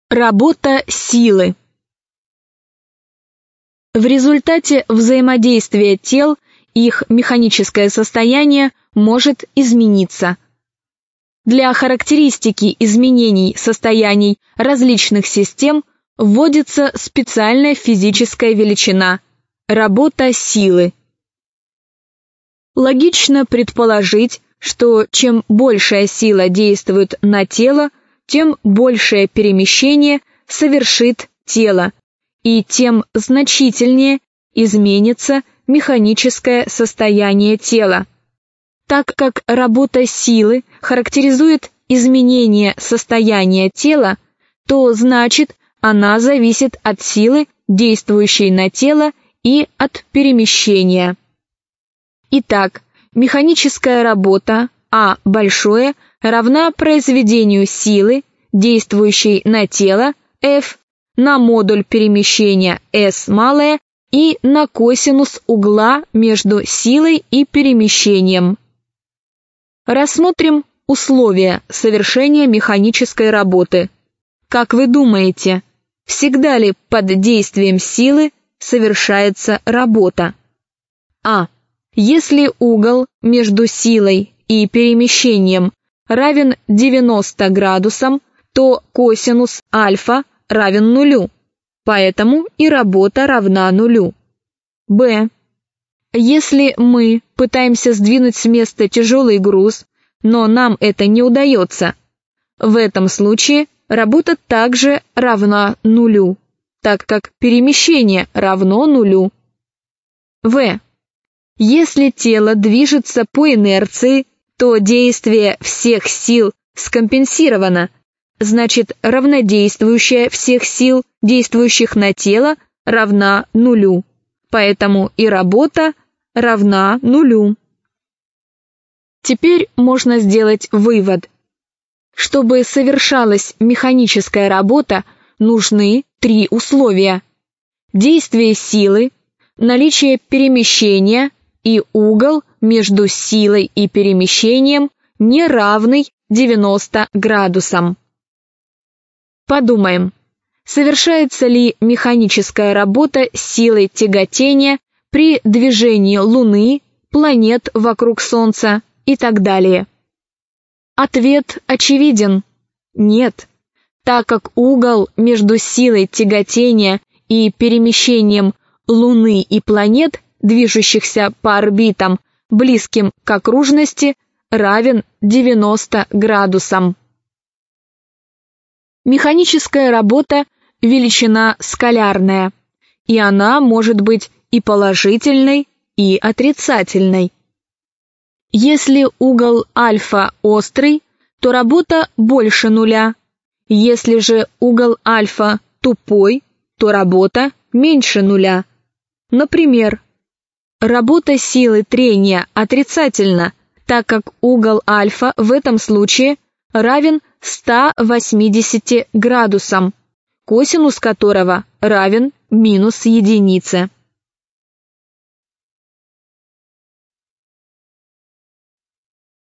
Работа силы. В результате взаимодействия тел их механическое состояние может измениться. Для характеристики изменений состояний различных систем вводится специальная физическая величина – работа силы. Логично предположить, что чем большая сила действует на тело, тем большее перемещение совершит тело, и тем значительнее изменится механическое состояние тела. Так как работа силы характеризует изменение состояния тела, то значит она зависит от силы, действующей на тело, и от перемещения. Итак, механическая работа А большое равна произведению силы, действующей на тело, F, на модуль перемещения S малое и на косинус угла между силой и перемещением. Рассмотрим условия совершения механической работы. Как вы думаете, всегда ли под действием силы совершается работа? А. Если угол между силой и перемещением равен 90 градусам, то косинус альфа равен нулю, поэтому и работа равна нулю. Б. Если мы пытаемся сдвинуть с места тяжелый груз, но нам это не удается, в этом случае работа также равна нулю, так как перемещение равно нулю. В. Если тело движется по инерции, то действие всех сил скомпенсировано, значит равнодействующая всех сил, действующих на тело, равна нулю, поэтому и работа равна нулю. Теперь можно сделать вывод. Чтобы совершалась механическая работа, нужны три условия: действие силы, наличие перемещения и угол между силой и перемещением не равный 90 градусам. Подумаем, совершается ли механическая работа силой тяготения при движении Луны, планет вокруг Солнца и так далее? Ответ очевиден – нет, так как угол между силой тяготения и перемещением Луны и планет, движущихся по орбитам, близким к окружности, равен 90 градусам. Механическая работа – величина скалярная, и она может быть и положительной, и отрицательной. Если угол альфа острый, то работа больше нуля. Если же угол альфа тупой, то работа меньше нуля. Например, работа силы трения отрицательна, так как угол альфа в этом случае равен 180 градусам, косинус которого равен минус единице.